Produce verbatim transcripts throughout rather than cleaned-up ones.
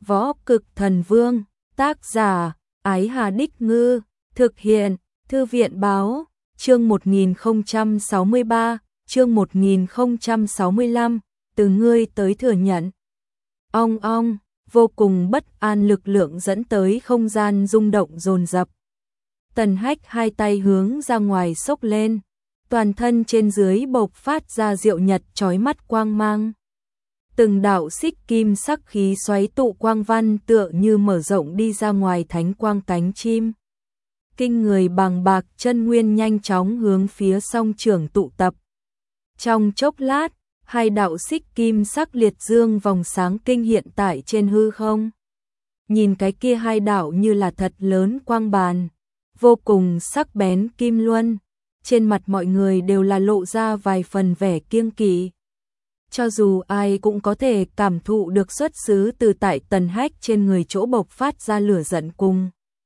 Võ Cực Thần Vương, tác giả, Ái Hà Đích Ngư, thực hiện, Thư viện Báo, chương một nghìn không trăm sáu mươi ba, chương một nghìn không trăm sáu mươi lăm, từ ngươi tới thừa nhận. Ong ong, vô cùng bất an lực lượng dẫn tới không gian rung động dồn dập. Tần Hách hai tay hướng ra ngoài xốc lên, toàn thân trên dưới bộc phát ra diệu nhật chói mắt quang mang. Từng đạo xích kim sắc khí xoáy tụ quang văn tựa như mở rộng đi ra ngoài thánh quang cánh chim. Kinh người bàng bạc chân nguyên nhanh chóng hướng phía song trưởng tụ tập. Trong chốc lát, hai đạo xích kim sắc liệt dương vòng sáng kinh hiện tại trên hư không. Nhìn cái kia hai đạo như là thật lớn quang bàn, vô cùng sắc bén kim luân, trên mặt mọi người đều là lộ ra vài phần vẻ kiêng kỵ. Cho dù ai cũng có thể cảm thụ được xuất xứ từ tại Tần Hách trên người chỗ bộc phát ra lửa giận cùng.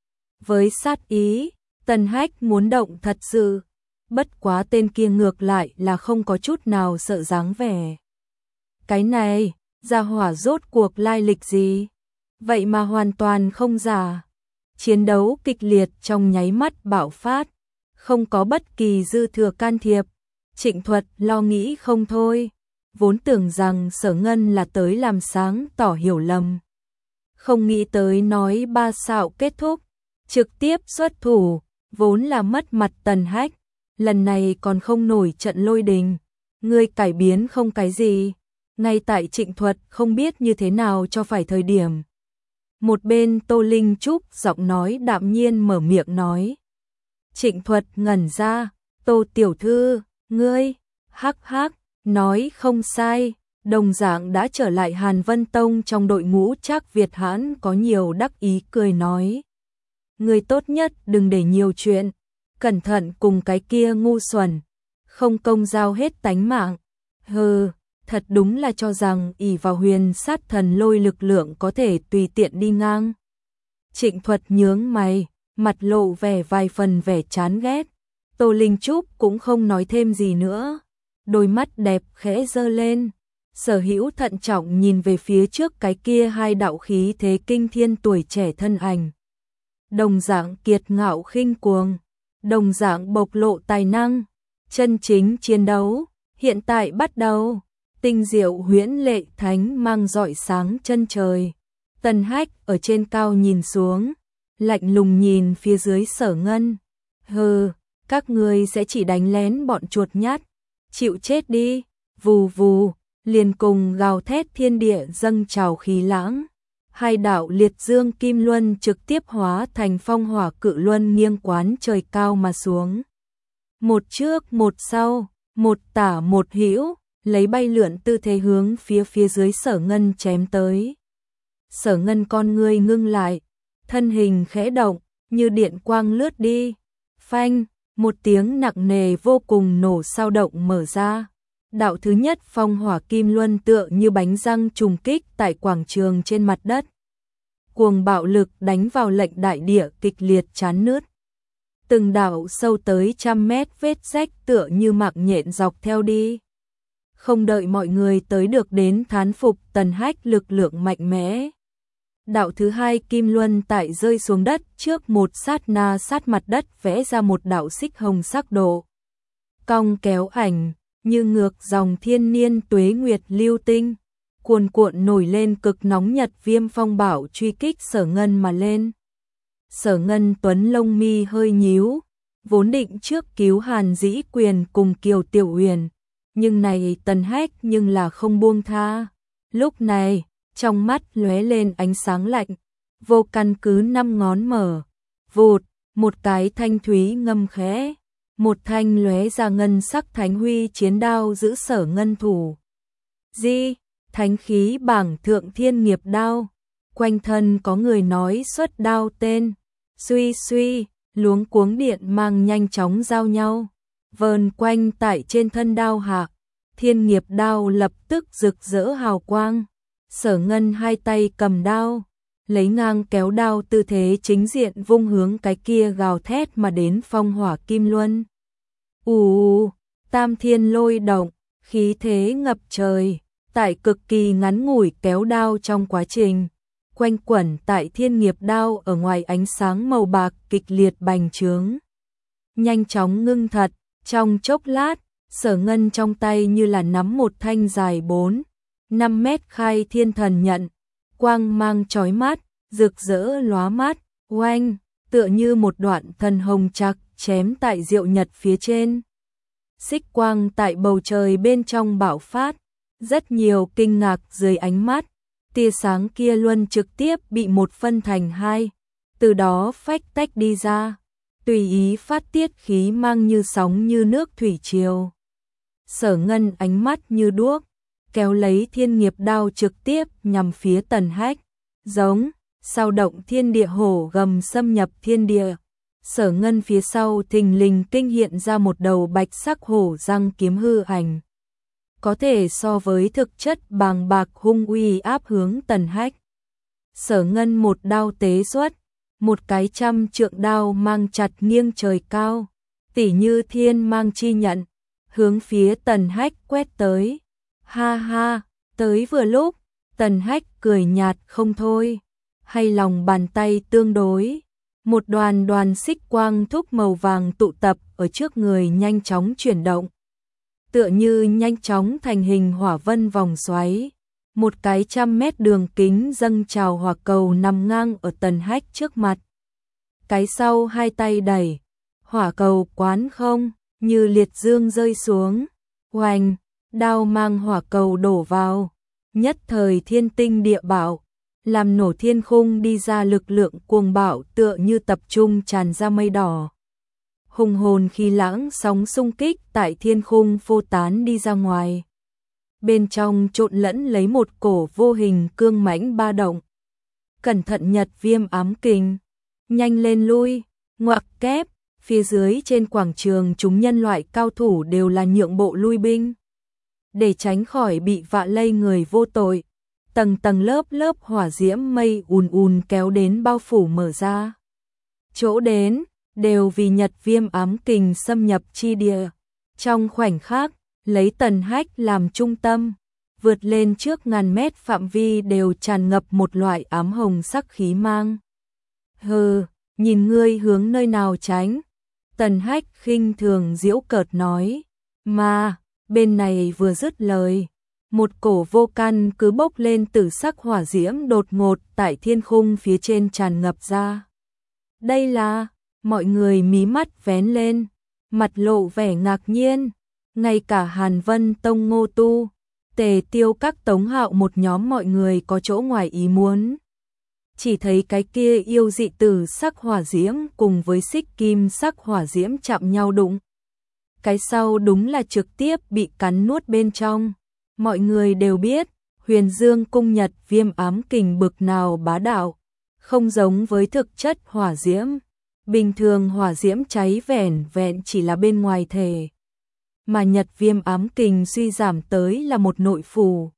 Với sát ý, Tần Hách muốn động thật sự, bất quá tên kia ngược lại là không có chút nào sợ dáng vẻ. Cái này, gia hỏa rốt cuộc lai lịch gì? Vậy mà hoàn toàn không giả. Chiến đấu kịch liệt trong nháy mắt bạo phát, không có bất kỳ dư thừa can thiệp. Trịnh Thuật lo nghĩ không thôi, vốn tưởng rằng Sở Ngân là tới làm sáng tỏ hiểu lầm. Không nghĩ tới nói ba xạo kết thúc, trực tiếp xuất thủ, vốn là mất mặt Tần Hách, lần này còn không nổi trận lôi đình. Ngươi cải biến không cái gì, ngay tại Trịnh Thuật không biết như thế nào cho phải thời điểm. Một bên Tô Linh Trúc giọng nói đạm nhiên mở miệng nói. Trịnh Thuật ngẩn ra, Tô tiểu thư, ngươi, hắc hắc, nói không sai, đồng dạng đã trở lại Hàn Vân Tông trong đội ngũ Trác Việt Hãn có nhiều đắc ý cười nói. Ngươi tốt nhất đừng để nhiều chuyện, cẩn thận cùng cái kia ngu xuẩn, không công giao hết tánh mạng. Hừ, thật đúng là cho rằng ỷ vào huyền sát thần lôi lực lượng có thể tùy tiện đi ngang. Trịnh Thuật nhướng mày, mặt lộ vẻ vài phần vẻ chán ghét. Tô Linh Trúc cũng không nói thêm gì nữa, đôi mắt đẹp khẽ giơ lên, Sở Hữu thận trọng nhìn về phía trước cái kia hai đạo khí thế kinh thiên tuổi trẻ thân ảnh. Đồng dạng kiệt ngạo khinh cuồng, đồng dạng bộc lộ tài năng, chân chính chiến đấu, hiện tại bắt đầu. Tinh diệu huyễn lệ thánh mang rọi sáng chân trời. Tần Hách ở trên cao nhìn xuống, lạnh lùng nhìn phía dưới Sở Ngân. Hừ, các ngươi sẽ chỉ đánh lén bọn chuột nhát, chịu chết đi. Vù vù, liền cùng gào thét thiên địa dâng trào khí lãng. Hai đạo liệt dương kim luân trực tiếp hóa thành phong hỏa cự luân nghiêng quán trời cao mà xuống. Một trước một sau, một tả một hữu, lấy bay lượn tư thế hướng phía phía dưới Sở Ngân chém tới. Sở Ngân con ngươi ngưng lại, thân hình khẽ động, như điện quang lướt đi. Phanh, một tiếng nặng nề vô cùng nổ sao động mở ra. Đạo thứ nhất phong hỏa kim luân tựa như bánh răng trùng kích tại quảng trường trên mặt đất. Cuồng bạo lực đánh vào lệnh đại địa kịch liệt chán nứt. Từng đạo sâu tới trăm mét vết rách tựa như mạng nhện dọc theo đi. Không đợi mọi người tới được đến thán phục Tần Hách lực lượng mạnh mẽ. Đạo thứ hai kim luân tại rơi xuống đất trước một sát na sát mặt đất vẽ ra một đạo xích hồng sắc độ. Cong kéo ảnh, như ngược dòng thiên niên tuế nguyệt lưu tinh, cuồn cuộn nổi lên cực nóng nhật viêm phong bảo truy kích Sở Ngân mà lên. Sở Ngân tuấn lông mi hơi nhíu, vốn định trước cứu Hàn Dĩ Quyền cùng Kiều Tiểu Uyển. Nhưng này Tần Hách nhưng là không buông tha. Lúc này, trong mắt lóe lên ánh sáng lạnh, vô căn cứ năm ngón mở. Vụt, một cái thanh thúy ngâm khẽ, một thanh lóe ra ngân sắc thánh huy chiến đao giữ Sở Ngân thủ. Di, thánh khí bảng thượng thiên nghiệp đao. Quanh thân có người nói xuất đao tên. Suy suy, luống cuống điện mang nhanh chóng giao nhau. Vờn quanh tại trên thân đao hạ, thiên nghiệp đao lập tức rực rỡ hào quang. Sở Ngân hai tay cầm đao, lấy ngang kéo đao tư thế chính diện vung hướng cái kia gào thét mà đến phong hỏa kim luân. Ù, tam thiên lôi động, khí thế ngập trời, tại cực kỳ ngắn ngủi kéo đao trong quá trình. quanh quẩn tại thiên nghiệp đao ở ngoài ánh sáng màu bạc kịch liệt bành trướng. Nhanh chóng ngưng thật, trong chốc lát, Sở Ngân trong tay như là nắm một thanh dài bốn, năm mét khai thiên thần nhận, quang mang chói mắt, rực rỡ lóa mắt, oanh, tựa như một đoạn thần hồng trạc chém tại diệu nhật phía trên. Xích quang tại bầu trời bên trong bạo phát, rất nhiều kinh ngạc dưới ánh mắt, tia sáng kia luôn trực tiếp bị một phân thành hai, từ đó phách tách đi ra, tùy ý phát tiết khí mang như sóng như nước thủy triều. Sở Ngân ánh mắt như đuốc, kéo lấy thiên nghiệp đao trực tiếp nhằm phía Tần Hách, giống, sao động thiên địa hổ gầm xâm nhập thiên địa. Sở Ngân phía sau thình lình kinh hiện ra một đầu bạch sắc hổ răng kiếm hư ảnh. Có thể so với thực chất bàng bạc hung uy áp hướng Tần Hách. Sở Ngân một đao tế xuất, một cái trăm trượng đao mang chặt nghiêng trời cao, tỉ như thiên mang chi nhận, hướng phía Tần Hách quét tới. Ha ha, tới vừa lúc, Tần Hách cười nhạt không thôi, hay lòng bàn tay tương đối. Một đoàn đoàn xích quang thúc màu vàng tụ tập ở trước người nhanh chóng chuyển động. Tựa như nhanh chóng thành hình hỏa vân vòng xoáy. Một cái trăm mét đường kính dâng trào hỏa cầu nằm ngang ở Tần Hách trước mặt. Cái sau hai tay đẩy, hỏa cầu quán không, như liệt dương rơi xuống. Oanh, đao mang hỏa cầu đổ vào. Nhất thời thiên tinh địa bạo, làm nổ thiên khung đi ra lực lượng cuồng bạo tựa như tập trung tràn ra mây đỏ. Hùng hồn khí lãng sóng xung kích tại thiên khung phô tán đi ra ngoài. Bên trong trộn lẫn lấy một cổ vô hình cương mãnh ba động. Cẩn thận Nhật Viêm ám kình, nhanh lên lui, ngoặc kép, phía dưới trên quảng trường chúng nhân loại cao thủ đều là nhượng bộ lui binh. Để tránh khỏi bị vạ lây người vô tội. Tầng tầng lớp lớp hỏa diễm mây ùn ùn kéo đến bao phủ mở ra. Chỗ đến, đều vì Nhật Viêm ám kình xâm nhập chi địa. Trong khoảnh khắc, lấy Tần Hách làm trung tâm, vượt lên trước ngàn mét phạm vi đều tràn ngập một loại ám hồng sắc khí mang. Hừ, nhìn ngươi hướng nơi nào tránh. Tần Hách khinh thường giễu cợt nói. Mà, bên này vừa dứt lời. Một cổ vô căn cứ bốc lên từ sắc hỏa diễm đột ngột tại thiên khung phía trên tràn ngập ra. Đây là, mọi người mí mắt vén lên, mặt lộ vẻ ngạc nhiên, ngay cả Hàn Vân Tông Ngô Tu, Tề Tiêu các Tống Hạo một nhóm mọi người có chỗ ngoài ý muốn. Chỉ thấy cái kia yêu dị tử sắc hỏa diễm cùng với xích kim sắc hỏa diễm chạm nhau đụng. Cái sau đúng là trực tiếp bị cắn nuốt bên trong. Mọi người đều biết, Huyền Dương cung Nhật Viêm ám kình bực nào bá đạo, không giống với thực chất hỏa diễm. Bình thường hỏa diễm cháy vẻn vẹn chỉ là bên ngoài thể, mà Nhật Viêm ám kình suy giảm tới là một nội phủ.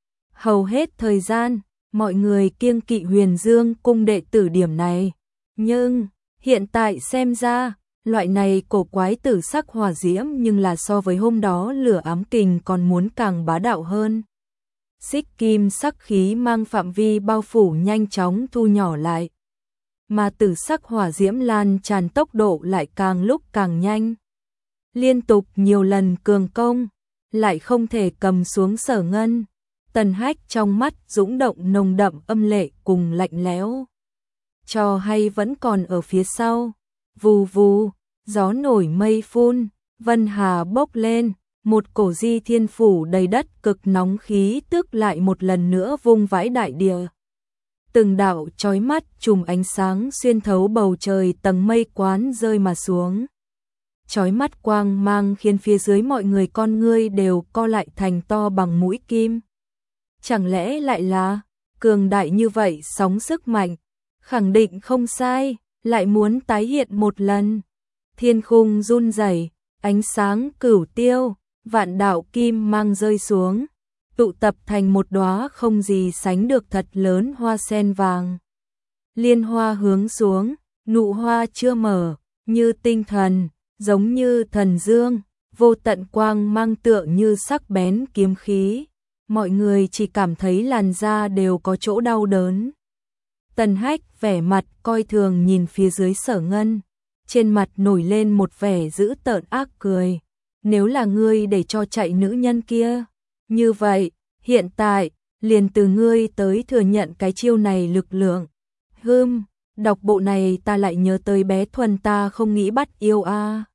Hầu hết thời gian, mọi người kiêng kỵ Huyền Dương cung đệ tử điểm này, nhưng hiện tại xem ra, loại này cổ quái tử sắc hỏa diễm nhưng là so với hôm đó lửa ám kình còn muốn càng bá đạo hơn. Xích kim sắc khí mang phạm vi bao phủ nhanh chóng thu nhỏ lại, mà tử sắc hỏa diễm lan tràn tốc độ lại càng lúc càng nhanh. Liên tục nhiều lần cường công, lại không thể cầm xuống Sở Ngân. Tần Hách trong mắt dũng động nồng đậm âm lệ cùng lạnh lẽo. Trò hay vẫn còn ở phía sau. Vù vù, gió nổi mây phun, vân hà bốc lên, một cổ di thiên phủ đầy đất cực nóng khí tức lại một lần nữa vung vãi đại địa. Từng đạo chói mắt chùm ánh sáng xuyên thấu bầu trời tầng mây quán rơi mà xuống. Chói mắt quang mang khiến phía dưới mọi người con ngươi đều co lại thành to bằng mũi kim. Chẳng lẽ lại là cường đại như vậy sóng sức mạnh, khẳng định không sai, lại muốn tái hiện một lần. Thiên khung run rẩy, ánh sáng cửu tiêu, vạn đạo kim mang rơi xuống, tụ tập thành một đóa không gì sánh được thật lớn hoa sen vàng. Liên hoa hướng xuống, nụ hoa chưa mở, như tinh thần, giống như thần dương, vô tận quang mang tựa như sắc bén kiếm khí. Mọi người chỉ cảm thấy làn da đều có chỗ đau đớn. Tần Hách vẻ mặt coi thường nhìn phía dưới Sở Ngân, trên mặt nổi lên một vẻ dữ tợn ác cười. Nếu là ngươi để cho chạy nữ nhân kia, như vậy, hiện tại, liền từ ngươi tới thừa nhận cái chiêu này lực lượng. Hừm, đọc bộ này ta lại nhớ tới bé Thuần ta không nghĩ bắt yêu a.